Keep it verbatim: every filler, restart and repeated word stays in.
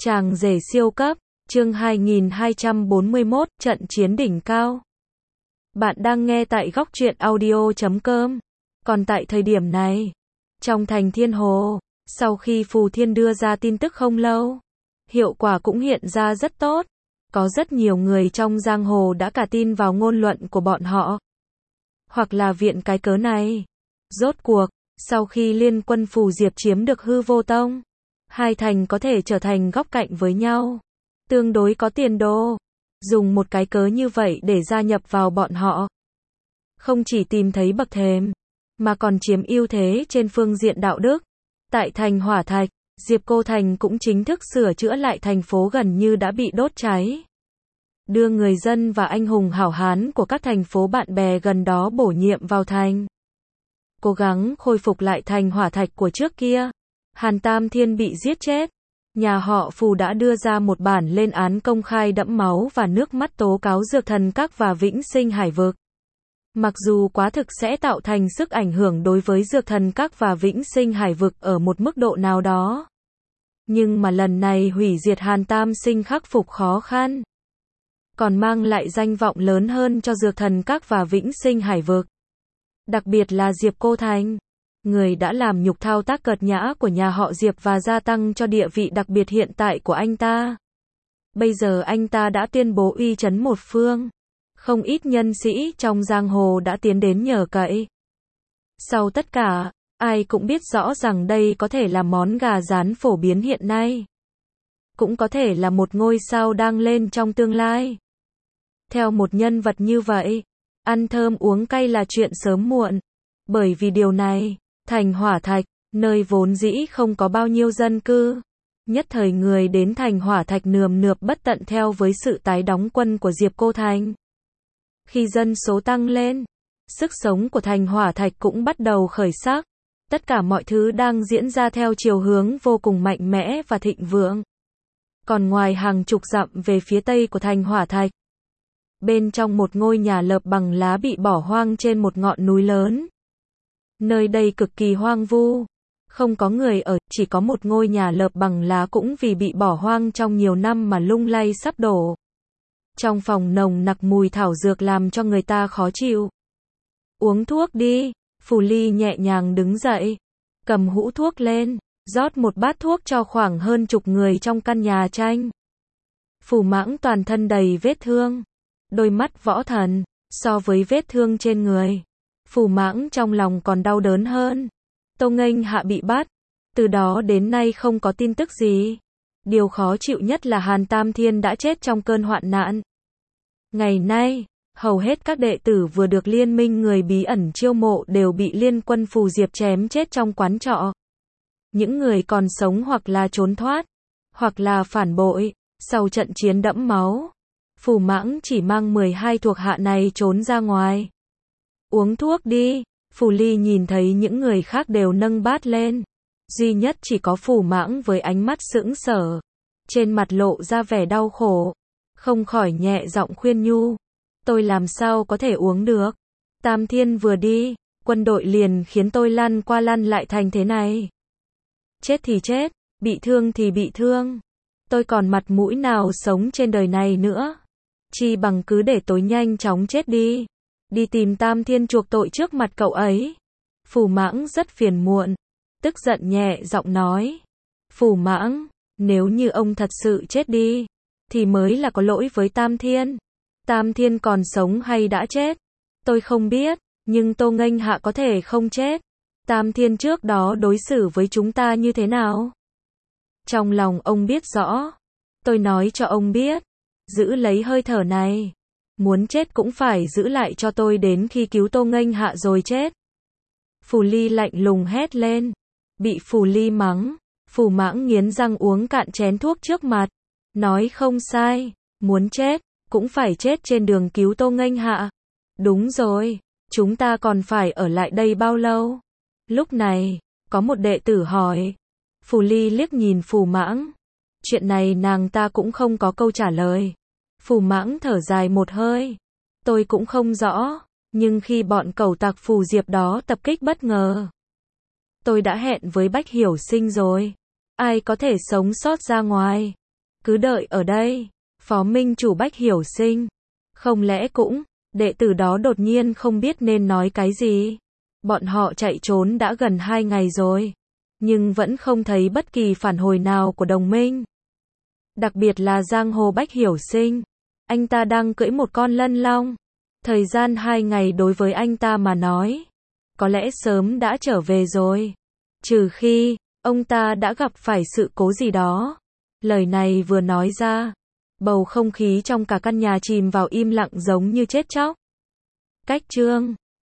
Chàng rể siêu cấp, chương hai nghìn hai trăm bốn mươi mốt, trận chiến đỉnh cao. Bạn đang nghe tại góc truyện audio chấm com. Còn tại thời điểm này, trong thành Thiên Hồ, sau khi Phù Thiên đưa ra tin tức không lâu, hiệu quả cũng hiện ra rất tốt. Có rất nhiều người trong giang hồ đã cả tin vào ngôn luận của bọn họ. Hoặc là viện cái cớ này. Rốt cuộc, sau khi liên quân Phù Diệp chiếm được Hư Vô Tông, hai thành có thể trở thành góc cạnh với nhau, tương đối có tiền đồ. Dùng một cái cớ như vậy để gia nhập vào bọn họ. Không chỉ tìm thấy bậc thềm, mà còn chiếm ưu thế trên phương diện đạo đức. Tại thành Hỏa Thạch, Diệp Cô Thành cũng chính thức sửa chữa lại thành phố gần như đã bị đốt cháy. Đưa người dân và anh hùng hảo hán của các thành phố bạn bè gần đó bổ nhiệm vào thành. Cố gắng khôi phục lại thành Hỏa Thạch của trước kia. Hàn Tam Thiên bị giết chết. Nhà họ Phù đã đưa ra một bản lên án công khai đẫm máu và nước mắt tố cáo Dược Thần Các và Vĩnh Sinh Hải Vực. Mặc dù quá thực sẽ tạo thành sức ảnh hưởng đối với Dược Thần Các và Vĩnh Sinh Hải Vực ở một mức độ nào đó. Nhưng mà lần này hủy diệt Hàn Tam Sinh khắc phục khó khăn. Còn mang lại danh vọng lớn hơn cho Dược Thần Các và Vĩnh Sinh Hải Vực. Đặc biệt là Diệp Cô Thành. Người đã làm nhục thao tác cợt nhã của nhà họ Diệp và gia tăng cho địa vị đặc biệt hiện tại của anh ta. Bây giờ anh ta đã tuyên bố uy chấn một phương. Không ít nhân sĩ trong giang hồ đã tiến đến nhờ cậy. Sau tất cả, ai cũng biết rõ rằng đây có thể là món gà rán phổ biến hiện nay. Cũng có thể là một ngôi sao đang lên trong tương lai. Theo một nhân vật như vậy, ăn thơm uống cay là chuyện sớm muộn. Bởi vì điều này, thành Hỏa Thạch, nơi vốn dĩ không có bao nhiêu dân cư. Nhất thời người đến thành Hỏa Thạch nườm nượp bất tận theo với sự tái đóng quân của Diệp Cô Thành. Khi dân số tăng lên, sức sống của thành Hỏa Thạch cũng bắt đầu khởi sắc. Tất cả mọi thứ đang diễn ra theo chiều hướng vô cùng mạnh mẽ và thịnh vượng. Còn ngoài hàng chục dặm về phía tây của thành Hỏa Thạch, bên trong một ngôi nhà lợp bằng lá bị bỏ hoang trên một ngọn núi lớn. Nơi đây cực kỳ hoang vu, không có người ở, chỉ có một ngôi nhà lợp bằng lá cũng vì bị bỏ hoang trong nhiều năm mà lung lay sắp đổ. Trong phòng nồng nặc mùi thảo dược làm cho người ta khó chịu. Uống thuốc đi, Phù Ly nhẹ nhàng đứng dậy, cầm hũ thuốc lên, rót một bát thuốc cho khoảng hơn chục người trong căn nhà tranh. Phù Mãng toàn thân đầy vết thương, đôi mắt võ thần, so với vết thương trên người. Phù Mãng trong lòng còn đau đớn hơn. Tô Nghênh Hạ bị bắt, từ đó đến nay không có tin tức gì. Điều khó chịu nhất là Hàn Tam Thiên đã chết trong cơn hoạn nạn. Ngày nay, hầu hết các đệ tử vừa được liên minh người bí ẩn chiêu mộ đều bị liên quân Phù Diệp chém chết trong quán trọ. Những người còn sống hoặc là trốn thoát, hoặc là phản bội, sau trận chiến đẫm máu. Phù Mãng chỉ mang mười hai thuộc hạ này trốn ra ngoài. Uống thuốc đi, Phù Ly nhìn thấy những người khác đều nâng bát lên. Duy nhất chỉ có Phù Mãng với ánh mắt sững sờ, trên mặt lộ ra vẻ đau khổ. Không khỏi nhẹ giọng khuyên nhu. Tôi làm sao có thể uống được. Tam Thiên vừa đi, quân đội liền khiến tôi lăn qua lăn lại thành thế này. Chết thì chết, bị thương thì bị thương. Tôi còn mặt mũi nào sống trên đời này nữa. Chi bằng cứ để tôi nhanh chóng chết đi. Đi tìm Tam Thiên chuộc tội trước mặt cậu ấy. Phù Mãng rất phiền muộn, tức giận nhẹ giọng nói. Phù Mãng, nếu như ông thật sự chết đi, thì mới là có lỗi với Tam Thiên. Tam Thiên còn sống hay đã chết, tôi không biết, nhưng Tô Nghênh Hạ có thể không chết. Tam Thiên trước đó đối xử với chúng ta như thế nào? Trong lòng ông biết rõ. Tôi nói cho ông biết, giữ lấy hơi thở này. Muốn chết cũng phải giữ lại cho tôi đến khi cứu Tô Nghênh Hạ rồi chết. Phù Ly lạnh lùng hét lên. Bị Phù Ly mắng, Phù Mãng nghiến răng uống cạn chén thuốc trước mặt. Nói không sai, muốn chết, cũng phải chết trên đường cứu Tô Nghênh Hạ. Đúng rồi, chúng ta còn phải ở lại đây bao lâu? Lúc này, có một đệ tử hỏi. Phù Ly liếc nhìn Phù Mãng. Chuyện này nàng ta cũng không có câu trả lời. Phù Mãng thở dài một hơi. Tôi cũng không rõ, nhưng khi bọn cẩu tặc Phù Diệp đó tập kích bất ngờ, tôi đã hẹn với Bách Hiểu Sinh rồi. Ai có thể sống sót ra ngoài? Cứ đợi ở đây. Phó minh chủ Bách Hiểu Sinh. Không lẽ cũng, đệ tử đó đột nhiên không biết nên nói cái gì. Bọn họ chạy trốn đã gần hai ngày rồi. Nhưng vẫn không thấy bất kỳ phản hồi nào của đồng minh. Đặc biệt là giang hồ Bách Hiểu Sinh. Anh ta đang cưỡi một con lân long. Thời gian hai ngày đối với anh ta mà nói. Có lẽ sớm đã trở về rồi. Trừ khi, ông ta đã gặp phải sự cố gì đó. Lời này vừa nói ra. Bầu không khí trong cả căn nhà chìm vào im lặng giống như chết chóc. Cách chương